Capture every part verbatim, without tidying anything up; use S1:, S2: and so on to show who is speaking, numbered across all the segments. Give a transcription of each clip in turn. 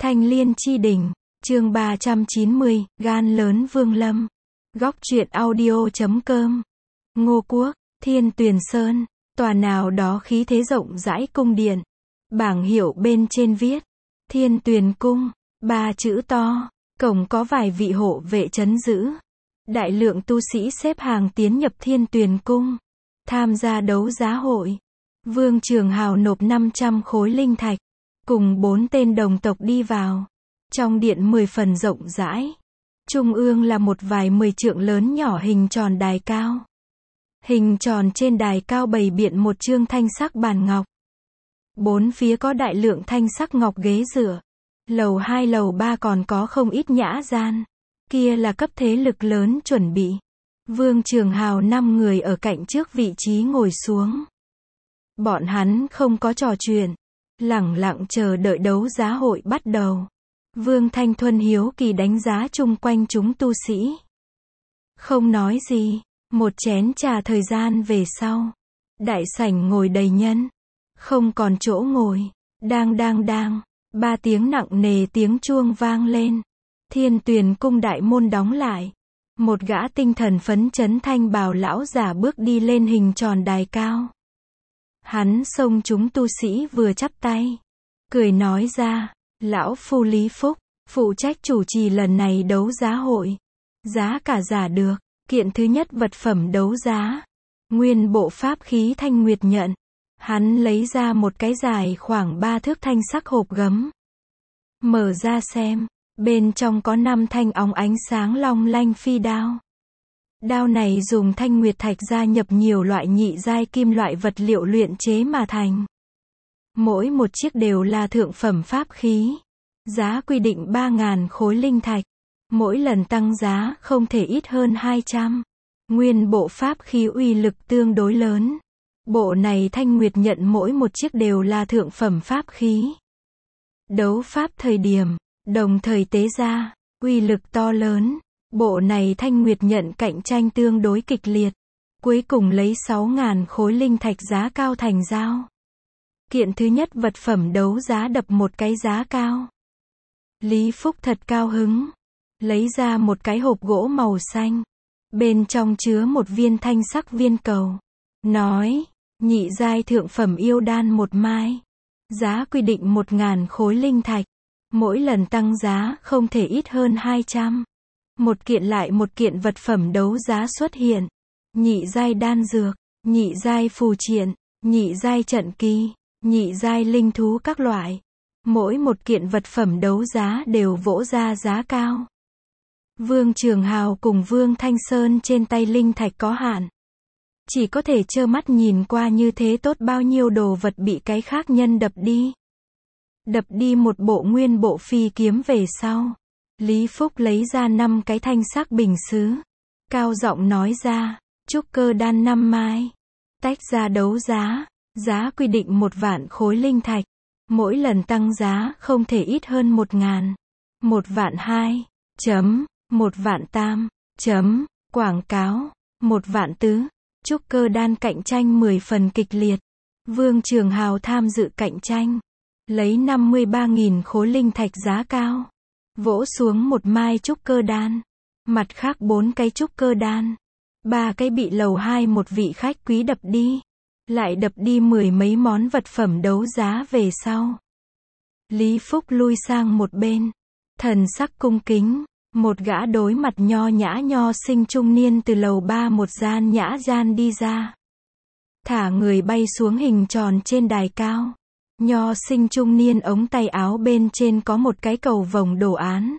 S1: Thanh Liên Chi Đỉnh, chương ba trăm chín mươi, gan lớn Vương Lâm. Góc truyện audio chấm com. Ngô Quốc, Thiên Tuyền Sơn, tòa nào đó khí thế rộng rãi cung điện. Bảng hiệu bên trên viết, Thiên Tuyền Cung, ba chữ to, cổng có vài vị hộ vệ trấn giữ. Đại lượng tu sĩ xếp hàng tiến nhập Thiên Tuyền Cung, tham gia đấu giá hội. Vương Trường Hào nộp năm trăm khối linh thạch, cùng bốn tên đồng tộc đi vào. Trong điện mười phần rộng rãi. Trung ương là một vài mười trượng lớn nhỏ hình tròn đài cao. Hình tròn trên đài cao bày biện một chương thanh sắc bàn ngọc. Bốn phía có đại lượng thanh sắc ngọc ghế dựa. Lầu hai lầu ba còn có không ít nhã gian. Kia là cấp thế lực lớn chuẩn bị. Vương Trường Hào năm người ở cạnh trước vị trí ngồi xuống. Bọn hắn không có trò chuyện, lẳng lặng chờ đợi đấu giá hội bắt đầu. Vương Thanh Thuần hiếu kỳ đánh giá chung quanh chúng tu sĩ. Không nói gì, một chén trà thời gian về sau. Đại sảnh ngồi đầy nhân. Không còn chỗ ngồi. Đang đang đang, ba tiếng nặng nề tiếng chuông vang lên. Thiên Tuyền Cung đại môn đóng lại. Một gã tinh thần phấn chấn thanh bào lão giả bước đi lên hình tròn đài cao. Hắn xông chúng tu sĩ vừa chắp tay. Cười nói ra, lão phu Lý Phúc, phụ trách chủ trì lần này đấu giá hội. Giá cả giả được, kiện thứ nhất vật phẩm đấu giá. Nguyên bộ pháp khí thanh nguyệt nhận. Hắn lấy ra một cái dài khoảng ba thước thanh sắc hộp gấm. Mở ra xem, bên trong có năm thanh óng ánh sáng long lanh phi đao. Đao này dùng thanh nguyệt thạch gia nhập nhiều loại nhị giai kim loại vật liệu luyện chế mà thành. Mỗi một chiếc đều là thượng phẩm pháp khí. Giá quy định ba nghìn khối linh thạch. Mỗi lần tăng giá không thể ít hơn hai trăm. Nguyên bộ pháp khí uy lực tương đối lớn. Bộ này thanh nguyệt nhận mỗi một chiếc đều là thượng phẩm pháp khí. Đấu pháp thời điểm, đồng thời tế ra, uy lực to lớn. Bộ này thanh nguyệt nhận cạnh tranh tương đối kịch liệt. Cuối cùng lấy sáu nghìn khối linh thạch giá cao thành giao. Kiện thứ nhất vật phẩm đấu giá đập một cái giá cao. Lý Phúc thật cao hứng. Lấy ra một cái hộp gỗ màu xanh. Bên trong chứa một viên thanh sắc viên cầu. Nói, nhị giai thượng phẩm yêu đan một mai. Giá quy định một nghìn khối linh thạch. Mỗi lần tăng giá không thể ít hơn hai trăm. Một kiện lại một kiện vật phẩm đấu giá xuất hiện. Nhị giai đan dược, nhị giai phù triện, nhị giai trận kỳ, nhị giai linh thú các loại. Mỗi một kiện vật phẩm đấu giá đều vỗ ra giá cao. Vương Trường Hào cùng Vương Thanh Sơn trên tay linh thạch có hạn. Chỉ có thể trơ mắt nhìn qua như thế tốt bao nhiêu đồ vật bị cái khác nhân đập đi. Đập đi một bộ nguyên bộ phi kiếm về sau. Lý Phúc lấy ra năm cái thanh sắc bình sứ. Cao giọng nói ra, trúc cơ đan năm mai. Tách ra đấu giá. Giá quy định một vạn khối linh thạch. Mỗi lần tăng giá không thể ít hơn một ngàn. Một vạn hai. Chấm. Một vạn tam. Chấm. Quảng cáo. Một vạn tứ. Trúc cơ đan cạnh tranh mười phần kịch liệt. Vương Trường Hào tham dự cạnh tranh. Lấy năm mươi ba nghìn khối linh thạch giá cao. Vỗ xuống một mai trúc cơ đan. Mặt khác bốn cái trúc cơ đan. Ba cái bị lầu hai một vị khách quý đập đi. Lại đập đi mười mấy món vật phẩm đấu giá về sau. Lý Phúc lui sang một bên. Thần sắc cung kính. Một gã đối mặt nho nhã nho sinh trung niên từ lầu ba một gian nhã gian đi ra. Thả người bay xuống hình tròn trên đài cao. Nho sinh trung niên ống tay áo bên trên có một cái cầu vồng đồ án.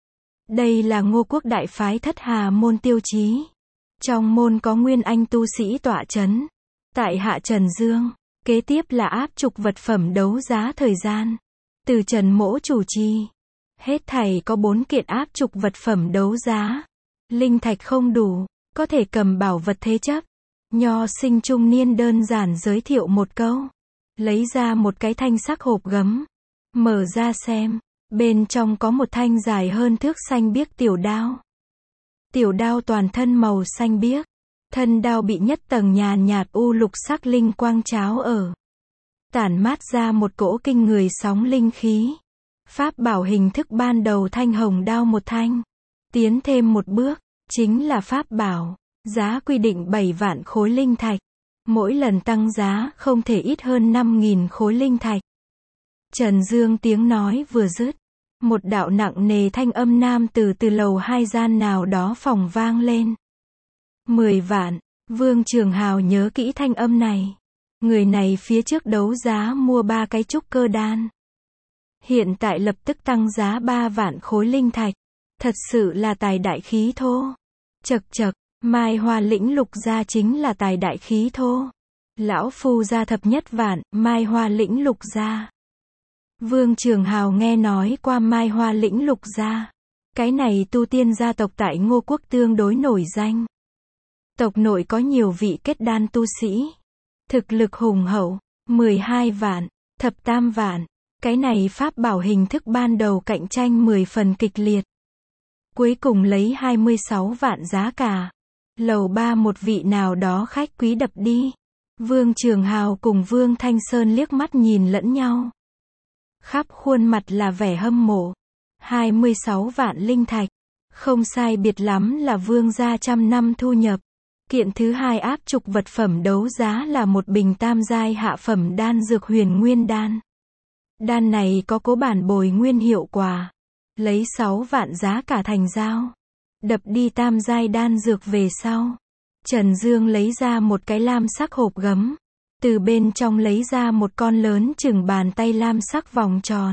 S1: Đây là Ngô Quốc đại phái Thất Hà môn tiêu chí. Trong môn có nguyên anh tu sĩ tọa chấn. Tại hạ Trần Dương. Kế tiếp là áp trục vật phẩm đấu giá thời gian. Từ Trần Mỗ chủ trì. Hết thảy có bốn kiện áp trục vật phẩm đấu giá. Linh thạch không đủ, có thể cầm bảo vật thế chấp. Nho sinh trung niên đơn giản giới thiệu một câu. Lấy ra một cái thanh sắc hộp gấm. Mở ra xem. Bên trong có một thanh dài hơn thước xanh biếc tiểu đao. Tiểu đao toàn thân màu xanh biếc. Thân đao bị nhất tầng nhàn nhạt u lục sắc linh quang cháo ở. Tản mát ra một cỗ kinh người sóng linh khí. Pháp bảo hình thức ban đầu thanh hồng đao một thanh. Tiến thêm một bước, chính là pháp bảo. Giá quy định bảy vạn khối linh thạch. Mỗi lần tăng giá không thể ít hơn năm nghìn khối linh thạch. Trần Dương tiếng nói vừa dứt. Một đạo nặng nề thanh âm nam từ từ lầu hai gian nào đó phòng vang lên. Mười vạn. Vương Trường Hào nhớ kỹ thanh âm này. Người này phía trước đấu giá mua ba cái trúc cơ đan. Hiện tại lập tức tăng giá ba vạn khối linh thạch. Thật sự là tài đại khí thô. Chậc chậc, Mai Hoa Lĩnh Lục gia chính là tài đại khí thô. Lão phu gia thập nhất vạn, Mai Hoa Lĩnh Lục gia. Vương Trường Hào nghe nói qua Mai Hoa Lĩnh Lục gia. Cái này tu tiên gia tộc tại Ngô Quốc tương đối nổi danh. Tộc nội có nhiều vị kết đan tu sĩ. Thực lực hùng hậu, mười hai vạn, thập tam vạn. Cái này pháp bảo hình thức ban đầu cạnh tranh mười phần kịch liệt. Cuối cùng lấy hai mươi sáu vạn giá cả. Lầu ba một vị nào đó khách quý đập đi. Vương Trường Hào cùng Vương Thanh Sơn liếc mắt nhìn lẫn nhau. Khắp khuôn mặt là vẻ hâm mộ. hai mươi sáu vạn linh thạch. Không sai biệt lắm là vương gia trăm năm thu nhập. Kiện thứ hai áp trục vật phẩm đấu giá là một bình tam giai hạ phẩm đan dược huyền nguyên đan. Đan này có cố bản bồi nguyên hiệu quả. Lấy sáu vạn giá cả thành giao. Đập đi tam giai đan dược về sau. Trần Dương lấy ra một cái lam sắc hộp gấm. Từ bên trong lấy ra một con lớn chừng bàn tay lam sắc vòng tròn.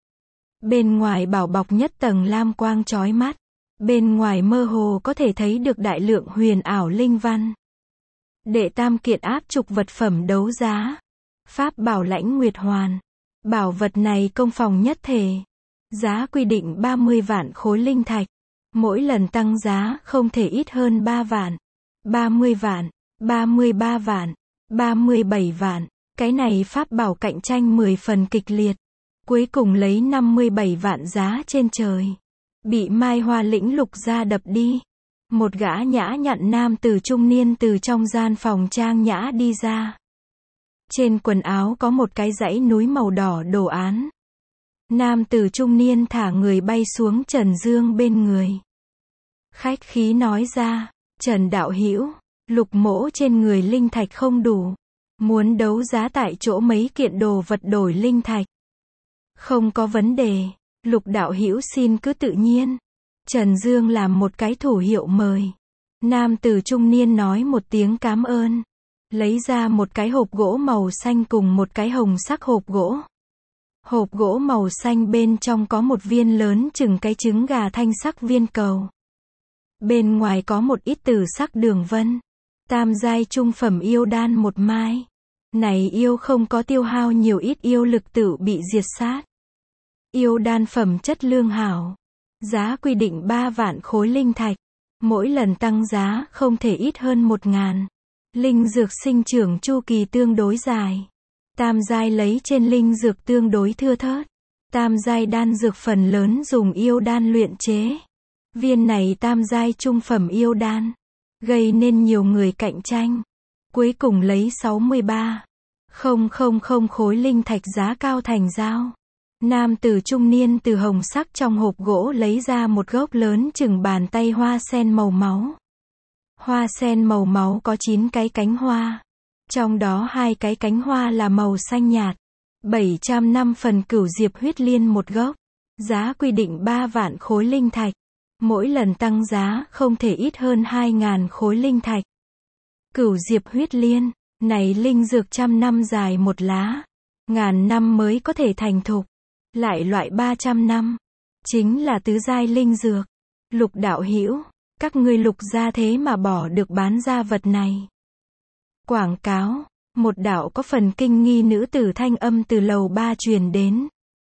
S1: Bên ngoài bảo bọc nhất tầng lam quang chói mắt. Bên ngoài mơ hồ có thể thấy được đại lượng huyền ảo linh văn. Đệ tam kiện áp trục vật phẩm đấu giá. Pháp bảo Lãnh Nguyệt Hoàn. Bảo vật này công phòng nhất thể. Giá quy định ba mươi vạn khối linh thạch. Mỗi lần tăng giá không thể ít hơn ba vạn. ba mươi vạn, ba mươi ba vạn, ba mươi bảy vạn. Cái này pháp bảo cạnh tranh mười phần kịch liệt. Cuối cùng lấy năm mươi bảy vạn giá trên trời. Bị Mai Hoa Lĩnh Lục gia đập đi. Một gã nhã nhặn nam tử trung niên từ trong gian phòng trang nhã đi ra. Trên quần áo có một cái dãy núi màu đỏ đồ án. Nam tử trung niên thả người bay xuống Trần Dương bên người. Khách khí nói ra, Trần đạo hữu, Lục mỗ trên người linh thạch không đủ. Muốn đấu giá tại chỗ mấy kiện đồ vật đổi linh thạch. Không có vấn đề, Lục đạo hữu xin cứ tự nhiên. Trần Dương làm một cái thủ hiệu mời. Nam tử trung niên nói một tiếng cảm ơn. Lấy ra một cái hộp gỗ màu xanh cùng một cái hồng sắc hộp gỗ. Hộp gỗ màu xanh bên trong có một viên lớn chừng cái trứng gà thanh sắc viên cầu. Bên ngoài có một ít tử sắc đường vân. Tam giai trung phẩm yêu đan một mai. Này yêu không có tiêu hao nhiều ít yêu lực tự bị diệt sát. Yêu đan phẩm chất lương hảo. Giá quy định ba vạn khối linh thạch. Mỗi lần tăng giá không thể ít hơn một ngàn. Linh dược sinh trưởng chu kỳ tương đối dài. Tam giai lấy trên linh dược tương đối thưa thớt. Tam giai đan dược phần lớn dùng yêu đan luyện chế. Viên này tam giai trung phẩm yêu đan. Gây nên nhiều người cạnh tranh. Cuối cùng lấy sáu mươi ba nghìn khối linh thạch giá cao thành giao. Nam tử trung niên từ hồng sắc trong hộp gỗ lấy ra một gốc lớn chừng bàn tay hoa sen màu máu. Hoa sen màu máu có chín cái cánh hoa. Trong đó hai cái cánh hoa là màu xanh nhạt. bảy trăm năm phần cửu diệp huyết liên một gốc. Giá quy định ba vạn khối linh thạch. Mỗi lần tăng giá không thể ít hơn hai nghìn khối linh thạch. Cửu diệp huyết liên, này linh dược trăm năm dài một lá. Ngàn năm mới có thể thành thục. Lại loại ba trăm năm. Chính là tứ giai linh dược. Lục đạo hữu, các ngươi Lục gia thế mà bỏ được bán ra vật này. Quảng cáo, một đạo có phần kinh nghi nữ tử thanh âm từ lầu ba truyền đến.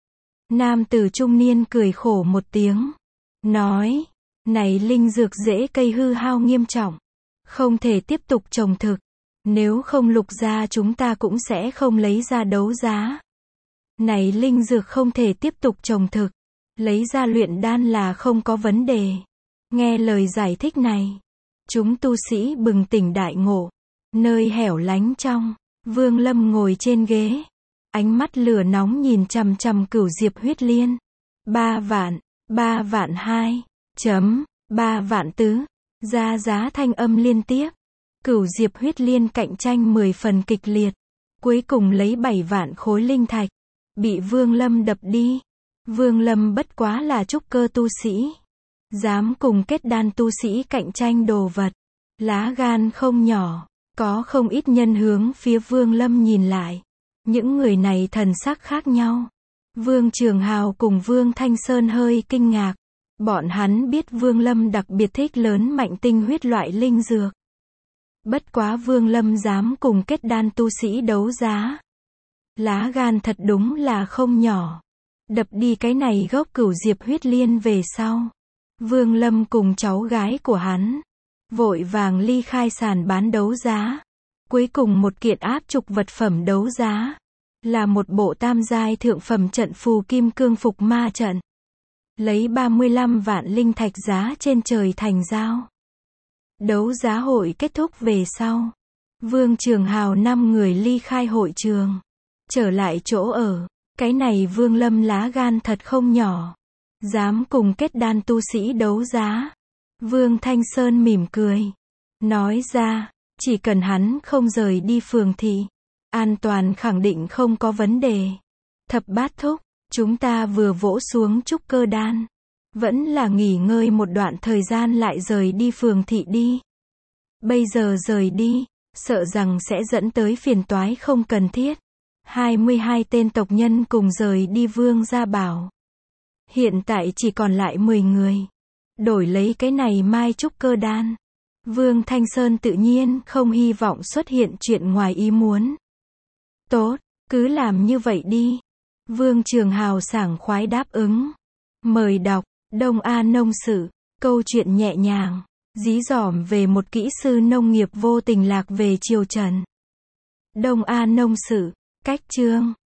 S1: Nam tử trung niên cười khổ một tiếng. Nói, này linh dược rễ cây hư hao nghiêm trọng. Không thể tiếp tục trồng thực. Nếu không Lục gia chúng ta cũng sẽ không lấy ra đấu giá. Này linh dược không thể tiếp tục trồng thực. Lấy ra luyện đan là không có vấn đề. Nghe lời giải thích này. Chúng tu sĩ bừng tỉnh đại ngộ. Nơi hẻo lánh trong. Vương Lâm ngồi trên ghế. Ánh mắt lửa nóng nhìn chằm chằm cửu diệp huyết liên. ba vạn, ba vạn hai, chấm, ba vạn tứ, ra giá thanh âm liên tiếp. Cửu diệp huyết liên cạnh tranh mười phần kịch liệt. Cuối cùng lấy bảy vạn khối linh thạch. Bị Vương Lâm đập đi. Vương Lâm bất quá là trúc cơ tu sĩ. Dám cùng kết đan tu sĩ cạnh tranh đồ vật. Lá gan không nhỏ. Có không ít nhân hướng phía Vương Lâm nhìn lại. Những người này thần sắc khác nhau. Vương Trường Hào cùng Vương Thanh Sơn hơi kinh ngạc. Bọn hắn biết Vương Lâm đặc biệt thích lớn mạnh tinh huyết loại linh dược. Bất quá Vương Lâm dám cùng kết đan tu sĩ đấu giá. Lá gan thật đúng là không nhỏ. Đập đi cái này gốc cửu diệp huyết liên về sau. Vương Lâm cùng cháu gái của hắn. Vội vàng ly khai sàn bán đấu giá. Cuối cùng một kiện áp trục vật phẩm đấu giá. Là một bộ tam giai thượng phẩm trận phù kim cương phục ma trận. Lấy ba mươi lăm vạn linh thạch giá trên trời thành giao. Đấu giá hội kết thúc về sau. Vương Trường Hào năm người ly khai hội trường. Trở lại chỗ ở. Cái này Vương Lâm lá gan thật không nhỏ. Dám cùng kết đan tu sĩ đấu giá. Vương Thanh Sơn mỉm cười. Nói ra, chỉ cần hắn không rời đi phường thị. An toàn khẳng định không có vấn đề. Thập bát thúc, chúng ta vừa vỗ xuống trúc cơ đan. Vẫn là nghỉ ngơi một đoạn thời gian lại rời đi phường thị đi. Bây giờ rời đi, sợ rằng sẽ dẫn tới phiền toái không cần thiết. hai mươi hai tên tộc nhân cùng rời đi Vương gia bảo. Hiện tại chỉ còn lại mười người. Đổi lấy cái này mai trúc cơ đan. Vương Thanh Sơn tự nhiên không hy vọng xuất hiện chuyện ngoài ý muốn. Tốt, cứ làm như vậy đi. Vương Trường Hào sảng khoái đáp ứng. Mời đọc, Đông A Nông Sự, câu chuyện nhẹ nhàng, dí dỏm về một kỹ sư nông nghiệp vô tình lạc về triều Trần. Đông A Nông Sự, cách chương.